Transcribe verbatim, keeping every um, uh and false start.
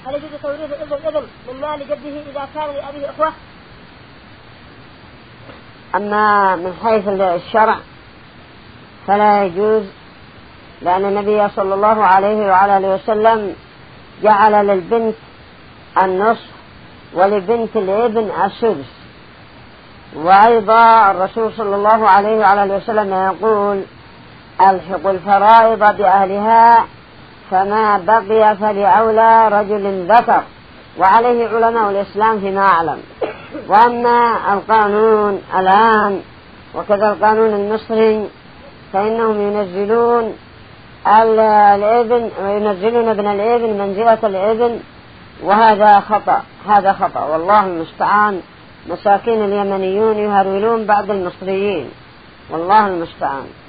هل يجوز توريث ابن الابن من مال جده إذا كان لأبيه أخوة؟ أما من حيث الشرع فلا يجوز، لأن النبي صلى الله عليه وعلى آله وسلم جعل للبنت النصف ولبنت الابن السدس. وأيضا الرسول صلى الله عليه وعلى آله وسلم يقول: ألحق الفرائض بأهلها فما بقي فلأولى رجل ذكر. وعليه علماء الإسلام فيما أعلم. وأما القانون الآن وكذا القانون المصري فإنهم ينزلون الابن وينزلون ابن الابن منزلة الابن، وهذا خطأ، هذا خطأ والله المستعان. مساكين اليمنيون يهرولون بعض المصريين، والله المستعان.